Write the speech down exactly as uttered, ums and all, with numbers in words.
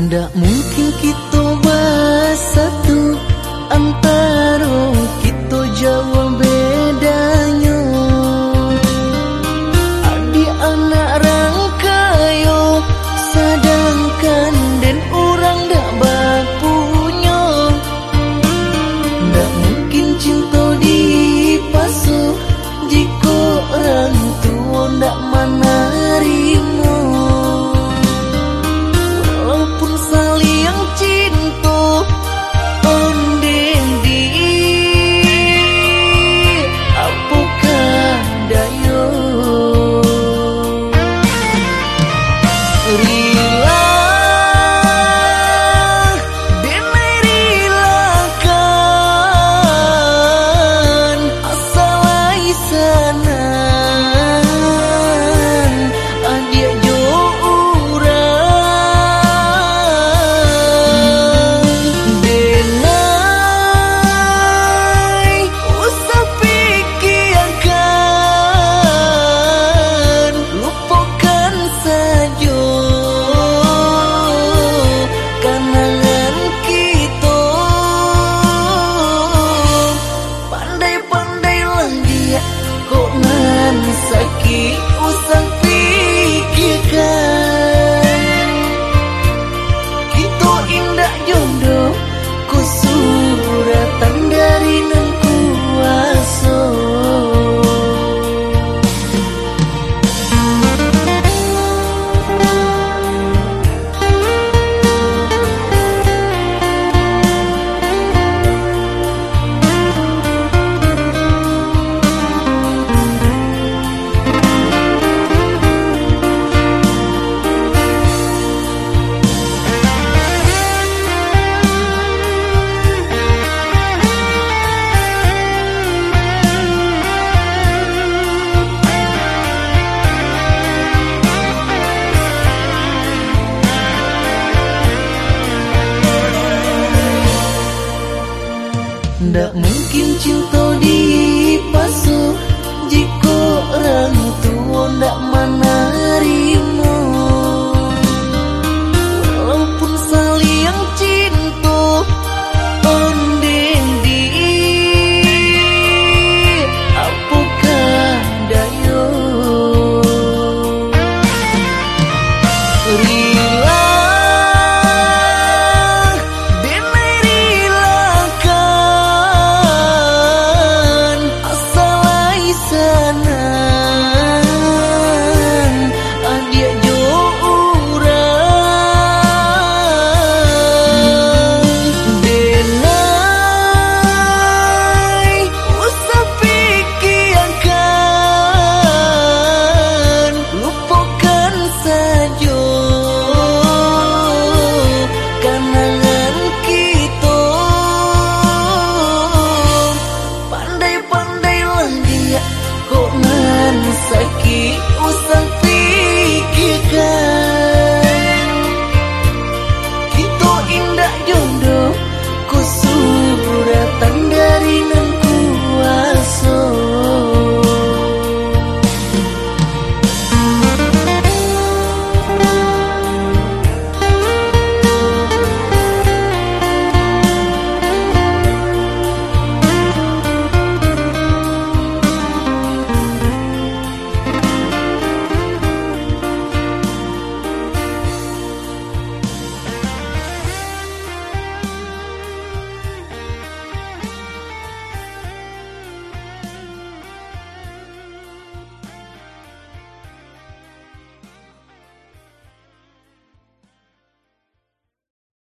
Ndak mungkin kita bersatu antara kita jauh bedanya. Adik anak rangkayo sedangkan dan orang dak bapunya. Ndak mungkin cinta dipasuh jika orang tua ndak menerima. Walaupun saling cinta ondendi, apakah daya rila denai rilakan asal isanan adik jo urang denai usah pikirkan lupakan saja kenangan kita. Pandai-pandailah dia kok nan sakit usah pikirkan. Kita indah jodoh ku suratan dari nan kuasa. Ndak mungkin cinta dipasuh jika orang tua ndak menerima.